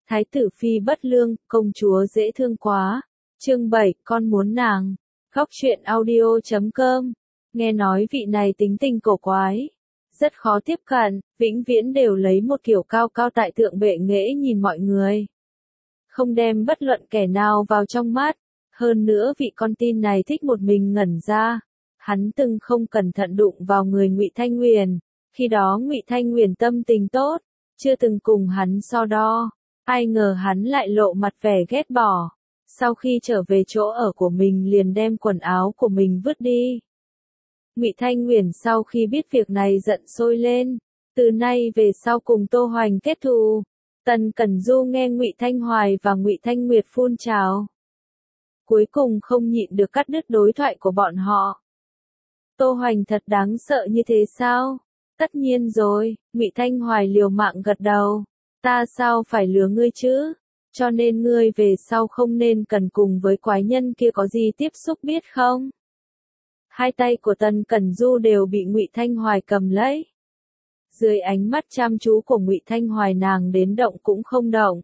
Thái tử phi bất lương, công chúa dễ thương quá. Chương 7, con muốn nàng. Góc truyện audio.com. Nghe nói vị này tính tình cổ quái, rất khó tiếp cận, vĩnh viễn đều lấy một kiểu cao cao tại thượng bệ nghệ nhìn mọi người. Không đem bất luận kẻ nào vào trong mắt. Hơn nữa vị con tin này thích một mình ngẩn ra. Hắn từng không cẩn thận đụng vào người Ngụy Thanh Nguyền. Khi đó Ngụy Thanh Nguyền tâm tình tốt, chưa từng cùng hắn so đo. Ai ngờ hắn lại lộ mặt vẻ ghét bỏ. Sau khi trở về chỗ ở của mình liền đem quần áo của mình vứt đi. Ngụy Thanh Nguyền sau khi biết việc này giận sôi lên. Từ nay về sau cùng Tô Hoành kết thù. Tần Cẩn Du nghe Ngụy Thanh Hoài và Ngụy Thanh Nguyệt phun trào. Cuối cùng không nhịn được cắt đứt đối thoại của bọn họ. Tô Hoành thật đáng sợ như thế sao? Tất nhiên rồi, Ngụy Thanh Hoài liều mạng gật đầu. Ta sao phải lừa ngươi chứ? Cho nên ngươi về sau không nên cần cùng với quái nhân kia có gì tiếp xúc biết không? Hai tay của Tần Cẩn Du đều bị Ngụy Thanh Hoài cầm lấy. Dưới ánh mắt chăm chú của Ngụy Thanh Hoài nàng đến động cũng không động.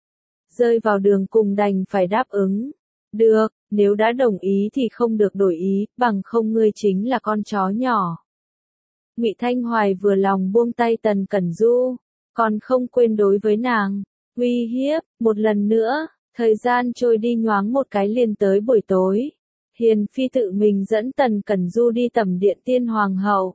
Rơi vào đường cùng đành phải đáp ứng. Được, nếu đã đồng ý thì không được đổi ý, bằng không ngươi chính là con chó nhỏ. Ngụy Thanh Hoài vừa lòng buông tay Tần Cẩn Du, còn không quên đối với nàng, uy hiếp, một lần nữa, thời gian trôi đi nhoáng một cái liền tới buổi tối. Hiền Phi tự mình dẫn Tần Cẩn Du đi tẩm điện Tiên Hoàng hậu.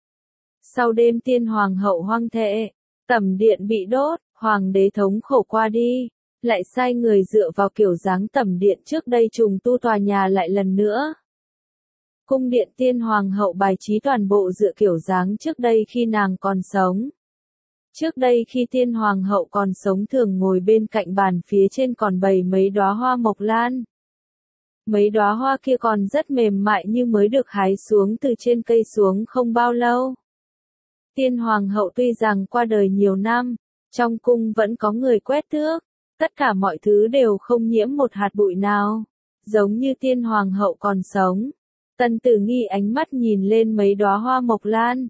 Sau đêm Tiên Hoàng hậu hoang thệ, tẩm điện bị đốt, Hoàng đế thống khổ qua đi, lại sai người dựa vào kiểu dáng tẩm điện trước đây trùng tu tòa nhà lại lần nữa. Cung điện Tiên Hoàng hậu bài trí toàn bộ dựa kiểu dáng trước đây khi nàng còn sống. Trước đây khi Tiên Hoàng hậu còn sống thường ngồi bên cạnh bàn phía trên còn bày mấy đóa hoa mộc lan. Mấy đóa hoa kia còn rất mềm mại như mới được hái xuống từ trên cây xuống không bao lâu. Tiên Hoàng hậu tuy rằng qua đời nhiều năm, trong cung vẫn có người quét tước, tất cả mọi thứ đều không nhiễm một hạt bụi nào, giống như Tiên Hoàng hậu còn sống. Tần Tử Nghi ánh mắt nhìn lên mấy đóa hoa mộc lan.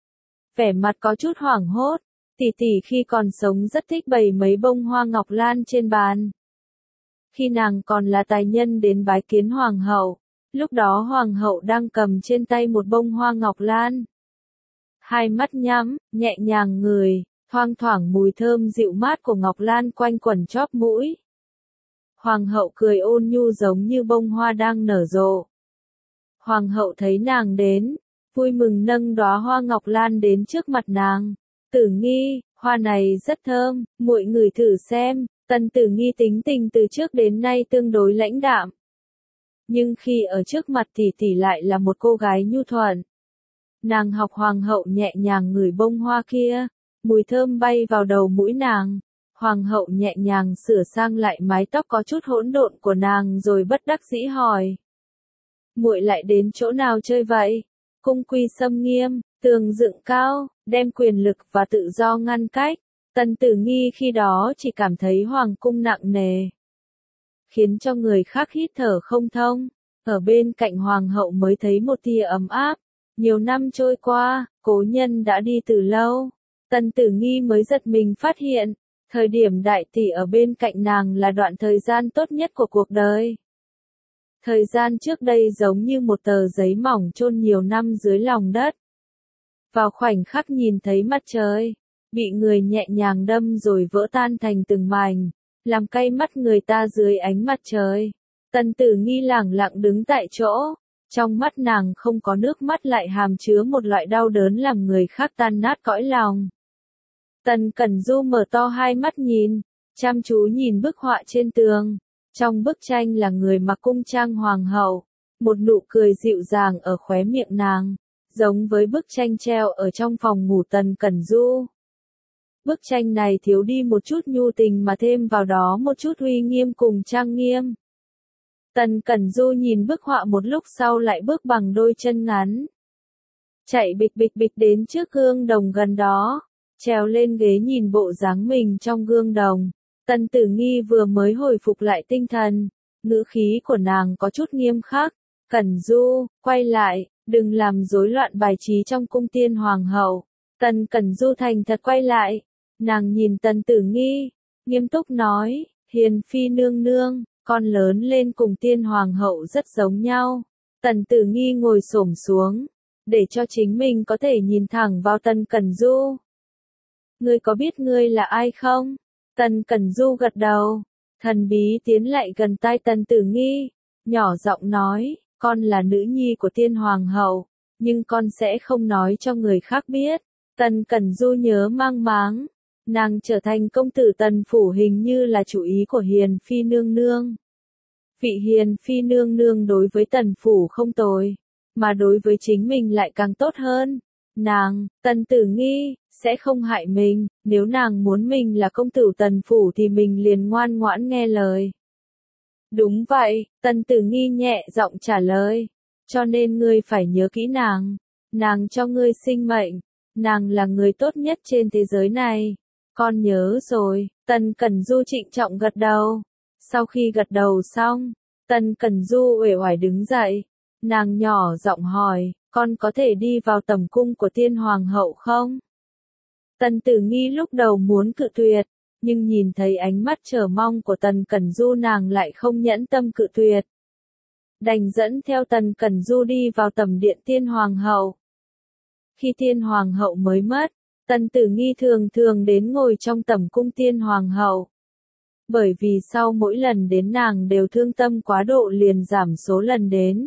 Vẻ mặt có chút hoảng hốt, tỷ tỷ khi còn sống rất thích bày mấy bông hoa ngọc lan trên bàn. Khi nàng còn là tài nhân đến bái kiến Hoàng hậu, lúc đó Hoàng hậu đang cầm trên tay một bông hoa ngọc lan. Hai mắt nhắm, nhẹ nhàng ngửi, thoang thoảng mùi thơm dịu mát của ngọc lan quanh quẩn chóp mũi. Hoàng hậu cười ôn nhu giống như bông hoa đang nở rộ. Hoàng hậu thấy nàng đến, vui mừng nâng đóa hoa ngọc lan đến trước mặt nàng. Tử Nghi, hoa này rất thơm, muội ngửi thử xem. Tần Tử Nghi tính tình từ trước đến nay tương đối lãnh đạm. Nhưng khi ở trước mặt tỷ tỷ lại là một cô gái nhu thuận. Nàng học Hoàng hậu nhẹ nhàng ngửi bông hoa kia, mùi thơm bay vào đầu mũi nàng. Hoàng hậu nhẹ nhàng sửa sang lại mái tóc có chút hỗn độn của nàng rồi bất đắc dĩ hỏi. Muội lại đến chỗ nào chơi vậy? Cung quy xâm nghiêm, tường dựng cao, đem quyền lực và tự do ngăn cách. Tần Tử Nghi khi đó chỉ cảm thấy hoàng cung nặng nề, khiến cho người khác hít thở không thông. Ở bên cạnh hoàng hậu mới thấy một tia ấm áp. Nhiều năm trôi qua, cố nhân đã đi từ lâu. Tần Tử Nghi mới giật mình phát hiện, thời điểm đại tỷ ở bên cạnh nàng là đoạn thời gian tốt nhất của cuộc đời. Thời gian trước đây giống như một tờ giấy mỏng chôn nhiều năm dưới lòng đất. Vào khoảnh khắc nhìn thấy mặt trời, bị người nhẹ nhàng đâm rồi vỡ tan thành từng mảnh, làm cay mắt người ta dưới ánh mặt trời. Tần Tử Nghi lẳng lặng đứng tại chỗ, trong mắt nàng không có nước mắt lại hàm chứa một loại đau đớn làm người khác tan nát cõi lòng. Tần Cẩn Du mở to hai mắt nhìn, chăm chú nhìn bức họa trên tường. Trong bức tranh là người mặc cung trang hoàng hậu, một nụ cười dịu dàng ở khóe miệng nàng, giống với bức tranh treo ở trong phòng ngủ Tần Cẩn Du. Bức tranh này thiếu đi một chút nhu tình mà thêm vào đó một chút uy nghiêm cùng trang nghiêm. Tần Cẩn Du nhìn bức họa một lúc sau lại bước bằng đôi chân ngắn. Chạy bịch bịch bịch đến trước gương đồng gần đó, trèo lên ghế nhìn bộ dáng mình trong gương đồng. Tần Tử Nghi vừa mới hồi phục lại tinh thần, ngữ khí của nàng có chút nghiêm khắc. Cẩn Du, quay lại, đừng làm rối loạn bài trí trong cung Tiên Hoàng hậu. Tần Cẩn Du thành thật quay lại, nàng nhìn Tần Tử Nghi, nghiêm túc nói, Hiền phi nương nương, con lớn lên cùng tiên hoàng hậu rất giống nhau. Tần Tử Nghi ngồi xổm xuống, để cho chính mình có thể nhìn thẳng vào Tần Cẩn Du. Ngươi có biết ngươi là ai không? Tần Cẩn Du gật đầu, thần bí tiến lại gần tai Tần Tử Nghi, nhỏ giọng nói, con là nữ nhi của tiên hoàng hậu, nhưng con sẽ không nói cho người khác biết. Tần Cẩn Du nhớ mang máng, nàng trở thành công tử Tần phủ hình như là chủ ý của Hiền phi nương nương. Vị Hiền phi nương nương đối với Tần phủ không tồi, mà đối với chính mình lại càng tốt hơn. Nàng, Tần Tử Nghi, sẽ không hại mình, nếu nàng muốn mình là công tử Tần phủ thì mình liền ngoan ngoãn nghe lời. Đúng vậy, Tần Tử Nghi nhẹ giọng trả lời, cho nên ngươi phải nhớ kỹ nàng cho ngươi sinh mệnh, nàng là người tốt nhất trên thế giới này. Con nhớ rồi, Tần Cẩn Du trịnh trọng gật đầu. Sau khi gật đầu xong, Tần Cẩn Du uể oải đứng dậy, nàng nhỏ giọng hỏi, con có thể đi vào tẩm cung của tiên hoàng hậu không? Tần Tử Nghi lúc đầu muốn cự tuyệt, nhưng nhìn thấy ánh mắt chờ mong của Tần Cẩn Du nàng lại không nhẫn tâm cự tuyệt. Đành dẫn theo Tần Cẩn Du đi vào tẩm điện tiên hoàng hậu. Khi tiên hoàng hậu mới mất, Tần Tử Nghi thường thường đến ngồi trong tẩm cung tiên hoàng hậu. Bởi vì sau mỗi lần đến nàng đều thương tâm quá độ liền giảm số lần đến.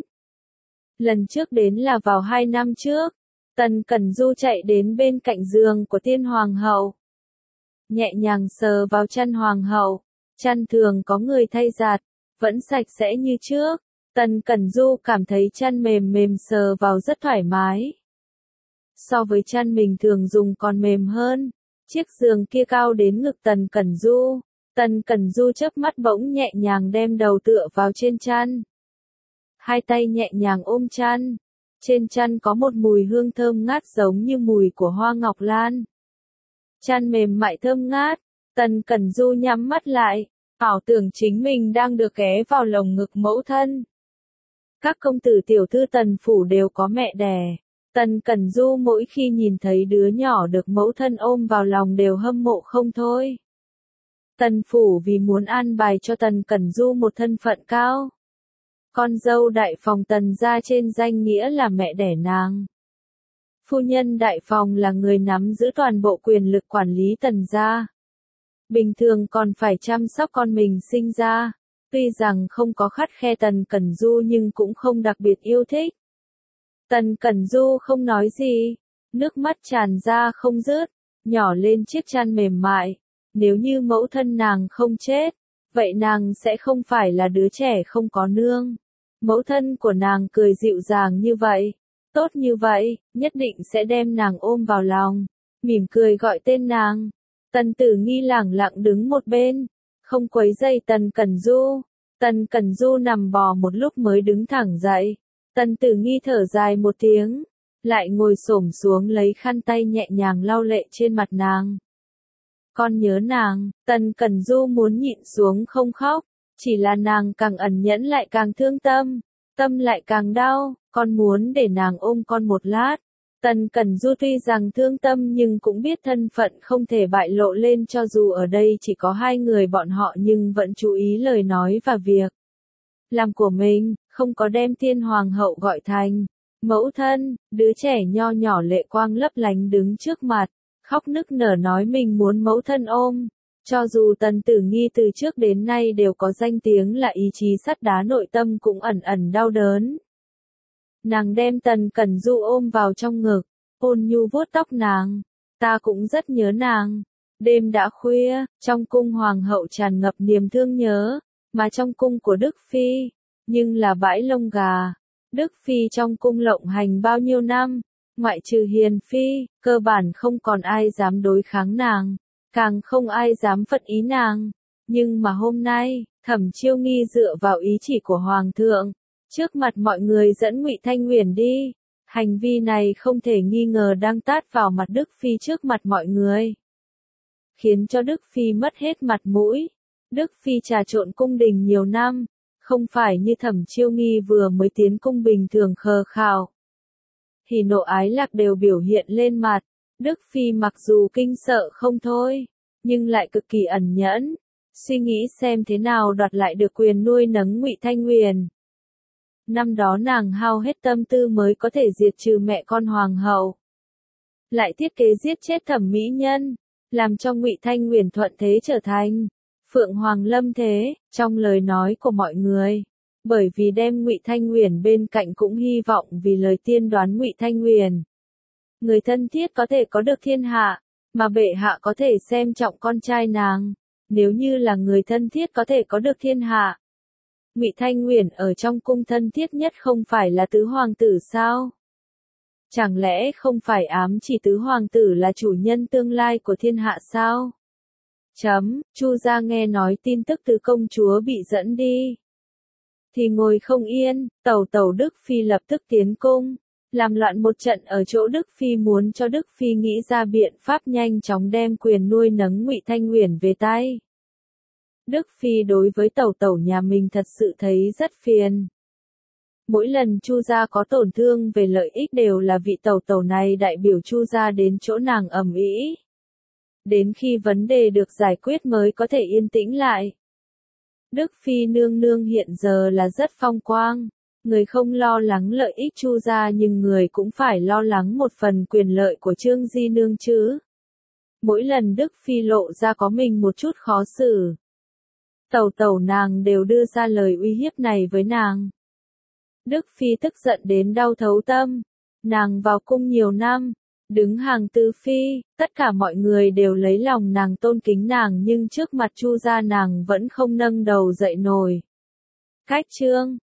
Lần trước đến là vào 2 năm trước, Tần Cẩn Du chạy đến bên cạnh giường của tiên hoàng hậu. Nhẹ nhàng sờ vào chăn hoàng hậu, chăn thường có người thay giặt, vẫn sạch sẽ như trước. Tần Cẩn Du cảm thấy chăn mềm mềm sờ vào rất thoải mái. So với chăn mình thường dùng còn mềm hơn, chiếc giường kia cao đến ngực Tần Cẩn Du. Tần Cẩn Du chớp mắt bỗng nhẹ nhàng đem đầu tựa vào trên chăn. Hai tay nhẹ nhàng ôm chăn. Trên chăn có một mùi hương thơm ngát giống như mùi của hoa ngọc lan. Chăn mềm mại thơm ngát, Tần Cẩn Du nhắm mắt lại, ảo tưởng chính mình đang được ghé vào lồng ngực mẫu thân. Các công tử tiểu thư Tần phủ đều có mẹ đẻ. Tần Cẩn Du mỗi khi nhìn thấy đứa nhỏ được mẫu thân ôm vào lòng đều hâm mộ không thôi. Tần phủ vì muốn an bài cho Tần Cẩn Du một thân phận cao. Con dâu đại phòng Tần gia trên danh nghĩa là mẹ đẻ nàng. Phu nhân đại phòng là người nắm giữ toàn bộ quyền lực quản lý Tần gia. Bình thường còn phải chăm sóc con mình sinh ra. Tuy rằng không có khắt khe Tần Cẩn Du nhưng cũng không đặc biệt yêu thích. Tần Cẩn Du không nói gì, nước mắt tràn ra không dứt, nhỏ lên chiếc chăn mềm mại. Nếu như mẫu thân nàng không chết, vậy nàng sẽ không phải là đứa trẻ không có nương. Mẫu thân của nàng cười dịu dàng như vậy, tốt như vậy, nhất định sẽ đem nàng ôm vào lòng, mỉm cười gọi tên nàng. Tần Tử Nghi lẳng lặng đứng một bên, không quấy rầy Tần Cẩn Du. Tần Cẩn Du nằm bò một lúc mới đứng thẳng dậy. Tần Tử Nghi thở dài một tiếng, lại ngồi xổm xuống lấy khăn tay nhẹ nhàng lau lệ trên mặt nàng. Con nhớ nàng, Tần Cẩn Du muốn nhịn xuống không khóc, chỉ là nàng càng ẩn nhẫn lại càng thương tâm, tâm lại càng đau, con muốn để nàng ôm con một lát. Tần Cẩn Du tuy rằng thương tâm nhưng cũng biết thân phận không thể bại lộ lên cho dù ở đây chỉ có 2 người bọn họ nhưng vẫn chú ý lời nói và việc làm của mình, không có đem tiên hoàng hậu gọi thành mẫu thân. Đứa trẻ nho nhỏ lệ quang lấp lánh đứng trước mặt, khóc nức nở nói mình muốn mẫu thân ôm. Cho dù Tần Tử Nghi từ trước đến nay đều có danh tiếng là ý chí sắt đá nội tâm cũng ẩn ẩn đau đớn. Nàng đem Tần Cẩn Du ôm vào trong ngực, ôn nhu vuốt tóc nàng. Ta cũng rất nhớ nàng. Đêm đã khuya, trong cung hoàng hậu tràn ngập niềm thương nhớ, mà trong cung của Đức Phi, nhưng là bãi lông gà. Đức Phi trong cung lộng hành bao nhiêu năm, ngoại trừ Hiền Phi, cơ bản không còn ai dám đối kháng nàng, càng không ai dám phật ý nàng. Nhưng mà hôm nay, Thẩm Chiêu Nghi dựa vào ý chỉ của Hoàng thượng, trước mặt mọi người dẫn Ngụy Thanh Huyền đi. Hành vi này không thể nghi ngờ đang tát vào mặt Đức Phi trước mặt mọi người, khiến cho Đức Phi mất hết mặt mũi. Đức Phi trà trộn cung đình nhiều năm, không phải như Thẩm Chiêu Nghi vừa mới tiến cung bình thường khờ khạo. Thì nộ ái lạc đều biểu hiện lên mặt. Đức Phi mặc dù kinh sợ không thôi, nhưng lại cực kỳ ẩn nhẫn, suy nghĩ xem thế nào đoạt lại được quyền nuôi nấng Ngụy Thanh Nguyền. Năm đó nàng hao hết tâm tư mới có thể diệt trừ mẹ con hoàng hậu, lại thiết kế giết chết Thẩm Mỹ Nhân, làm cho Ngụy Thanh Nguyền thuận thế trở thành Phượng Hoàng Lâm Thế, trong lời nói của mọi người. Bởi vì đem Ngụy Thanh Nguyền bên cạnh cũng hy vọng vì lời tiên đoán Ngụy Thanh Nguyền. Người thân thiết có thể có được thiên hạ, mà bệ hạ có thể xem trọng con trai nàng. Nếu như là người thân thiết có thể có được thiên hạ. Ngụy Thanh Nguyền ở trong cung thân thiết nhất không phải là tứ hoàng tử sao? Chẳng lẽ không phải ám chỉ tứ hoàng tử là chủ nhân tương lai của thiên hạ sao? Chu gia nghe nói tin tức tứ công chúa bị dẫn đi, thì ngồi không yên, tẩu Đức Phi lập tức tiến cung, làm loạn một trận ở chỗ Đức Phi muốn cho Đức Phi nghĩ ra biện pháp nhanh chóng đem quyền nuôi nấng Ngụy Thanh Nguyền về tay. Đức Phi đối với tẩu nhà mình thật sự thấy rất phiền. Mỗi lần Chu gia có tổn thương về lợi ích đều là vị tẩu này đại biểu Chu gia đến chỗ nàng ầm ĩ. Đến khi vấn đề được giải quyết mới có thể yên tĩnh lại. Đức Phi nương nương hiện giờ là rất phong quang, người không lo lắng lợi ích Chu gia nhưng người cũng phải lo lắng một phần quyền lợi của Trương Di nương chứ. Mỗi lần Đức Phi lộ ra có mình một chút khó xử, tẩu nàng đều đưa ra lời uy hiếp này với nàng. Đức Phi tức giận đến đau thấu tâm, nàng vào cung nhiều năm, đứng hàng tứ phi, tất cả mọi người đều lấy lòng nàng tôn kính nàng nhưng trước mặt Chu gia nàng vẫn không nâng đầu dậy nổi. Cách chương